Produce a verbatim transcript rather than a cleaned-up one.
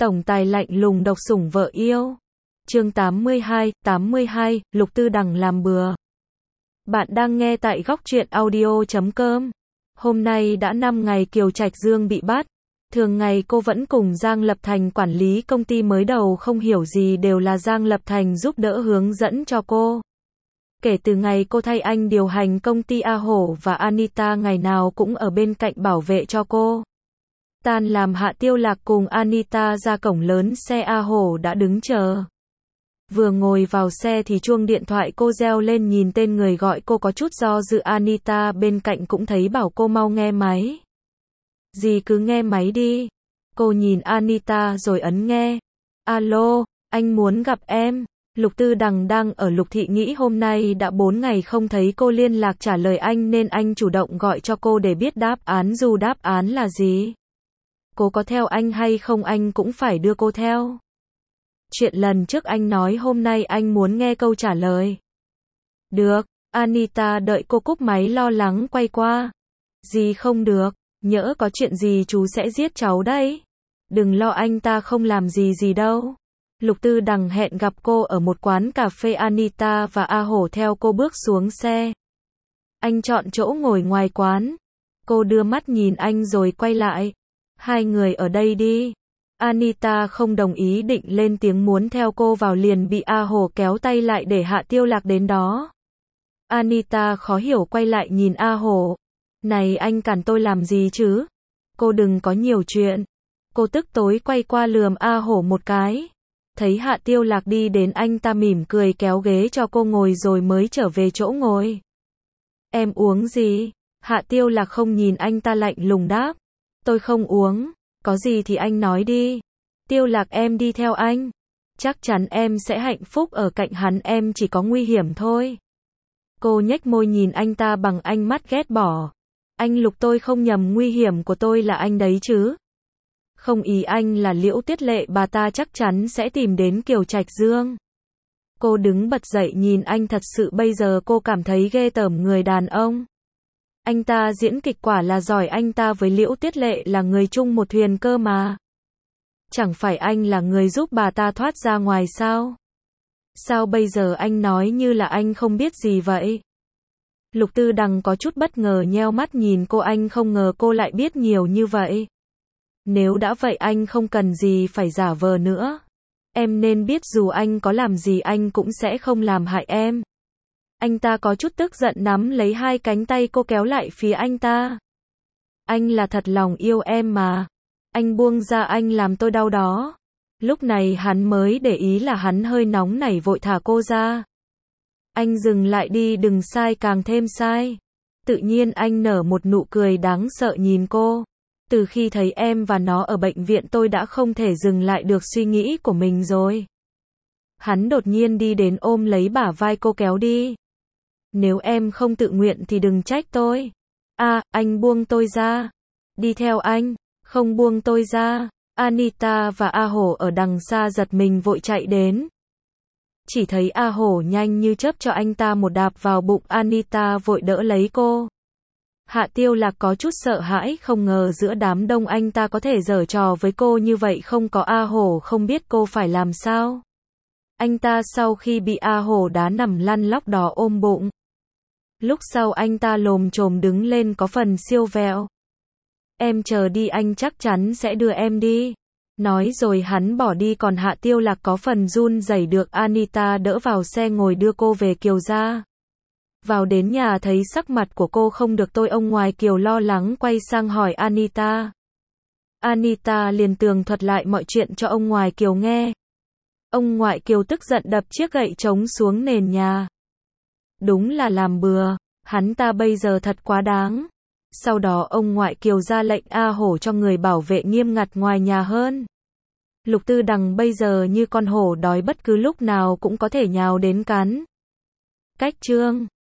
Tổng tài lạnh lùng độc sủng vợ yêu. Chương tám mươi hai, tám mươi hai, Lục Tư Đằng làm bừa. Bạn đang nghe tại góc truyện audio chấm com. Hôm nay đã năm ngày Kiều Trạch Dương bị bắt. Thường ngày cô vẫn cùng Giang Lập Thành quản lý công ty, mới đầu không hiểu gì đều là Giang Lập Thành giúp đỡ hướng dẫn cho cô. Kể từ ngày cô thay anh điều hành công ty, A Hổ và Anita ngày nào cũng ở bên cạnh bảo vệ cho cô. Tan làm, Hạ Tiêu Lạc cùng Anita ra cổng lớn, xe A Hổ đã đứng chờ. Vừa ngồi vào xe thì chuông điện thoại cô reo lên, nhìn tên người gọi cô có chút do dự. Anita bên cạnh cũng thấy bảo cô mau nghe máy. Gì cứ nghe máy đi. Cô nhìn Anita rồi ấn nghe. Alo, anh muốn gặp em. Lục Tư Đằng đang ở Lục Thị, nghĩ hôm nay đã bốn ngày không thấy cô liên lạc trả lời anh nên anh chủ động gọi cho cô để biết đáp án, dù đáp án là gì. Cô có theo anh hay không anh cũng phải đưa cô theo. Chuyện lần trước anh nói hôm nay anh muốn nghe câu trả lời. Được, Anita đợi cô cúp máy lo lắng quay qua. Gì không được, nhỡ có chuyện gì chú sẽ giết cháu đấy. Đừng lo, anh ta không làm gì gì đâu. Lục Tư Đằng hẹn gặp cô ở một quán cà phê. Anita và A Hổ theo cô bước xuống xe. Anh chọn chỗ ngồi ngoài quán. Cô đưa mắt nhìn anh rồi quay lại. Hai người ở đây đi. Anita không đồng ý, định lên tiếng muốn theo cô vào, liền bị A Hổ kéo tay lại để Hạ Tiêu Lạc đến đó. Anita khó hiểu quay lại nhìn A Hổ. Này anh cản tôi làm gì chứ? Cô đừng có nhiều chuyện. Cô tức tối quay qua lườm A Hổ một cái. Thấy Hạ Tiêu Lạc đi đến, anh ta mỉm cười kéo ghế cho cô ngồi rồi mới trở về chỗ ngồi. Em uống gì? Hạ Tiêu Lạc không nhìn anh ta, lạnh lùng đáp. Tôi không uống. Có gì thì anh nói đi. Tiêu Lạc, em đi theo anh. Chắc chắn em sẽ hạnh phúc ở cạnh hắn, em chỉ có nguy hiểm thôi. Cô nhếch môi nhìn anh ta bằng ánh mắt ghét bỏ. Anh Lục, tôi không nhầm, nguy hiểm của tôi là anh đấy chứ. Không, ý anh là Liễu Tuyết Lệ, bà ta chắc chắn sẽ tìm đến Kiều Trạch Dương. Cô đứng bật dậy nhìn anh, thật sự bây giờ cô cảm thấy ghê tởm người đàn ông. Anh ta diễn kịch quả là giỏi, anh ta với Liễu Tuyết Lệ là người chung một thuyền cơ mà. Chẳng phải anh là người giúp bà ta thoát ra ngoài sao? Sao bây giờ anh nói như là anh không biết gì vậy? Lục Tư Đằng có chút bất ngờ nheo mắt nhìn cô, anh không ngờ cô lại biết nhiều như vậy. Nếu đã vậy anh không cần gì phải giả vờ nữa. Em nên biết dù anh có làm gì anh cũng sẽ không làm hại em. Anh ta có chút tức giận nắm lấy hai cánh tay cô kéo lại phía anh ta. Anh là thật lòng yêu em mà. Anh buông ra, anh làm tôi đau đó. Lúc này hắn mới để ý là hắn hơi nóng nảy, vội thả cô ra. Anh dừng lại đi, đừng sai càng thêm sai. Tự nhiên anh nở một nụ cười đáng sợ nhìn cô. Từ khi thấy em và nó ở bệnh viện tôi đã không thể dừng lại được suy nghĩ của mình rồi. Hắn đột nhiên đi đến ôm lấy bả vai cô kéo đi. Nếu em không tự nguyện thì đừng trách tôi. À, anh buông tôi ra. Đi theo anh. Không buông tôi ra. Anita và A Hổ ở đằng xa giật mình vội chạy đến. Chỉ thấy A Hổ nhanh như chớp cho anh ta một đạp vào bụng. Anita vội đỡ lấy cô. Hạ Tiêu Lạc có chút sợ hãi, không ngờ giữa đám đông anh ta có thể giở trò với cô như vậy, không có A Hổ không biết cô phải làm sao. Anh ta sau khi bị A Hổ đá nằm lăn lóc đó ôm bụng. Lúc sau anh ta lồm chồm đứng lên có phần siêu vẹo. Em chờ đi, anh chắc chắn sẽ đưa em đi. Nói rồi hắn bỏ đi, còn Hạ Tiêu Lạc có phần run rẩy được Anita đỡ vào xe ngồi đưa cô về Kiều gia. Vào đến nhà thấy sắc mặt của cô không được, tôi ông ngoại Kiều lo lắng quay sang hỏi Anita. Anita liền tường thuật lại mọi chuyện cho ông ngoại Kiều nghe. Ông ngoại Kiều tức giận đập chiếc gậy trống xuống nền nhà. Đúng là làm bừa, hắn ta bây giờ thật quá đáng. Sau đó ông ngoại Kiều ra lệnh A Hổ cho người bảo vệ nghiêm ngặt ngoài nhà hơn. Lục Tư Đằng bây giờ như con hổ đói, bất cứ lúc nào cũng có thể nhào đến cắn. Cách chương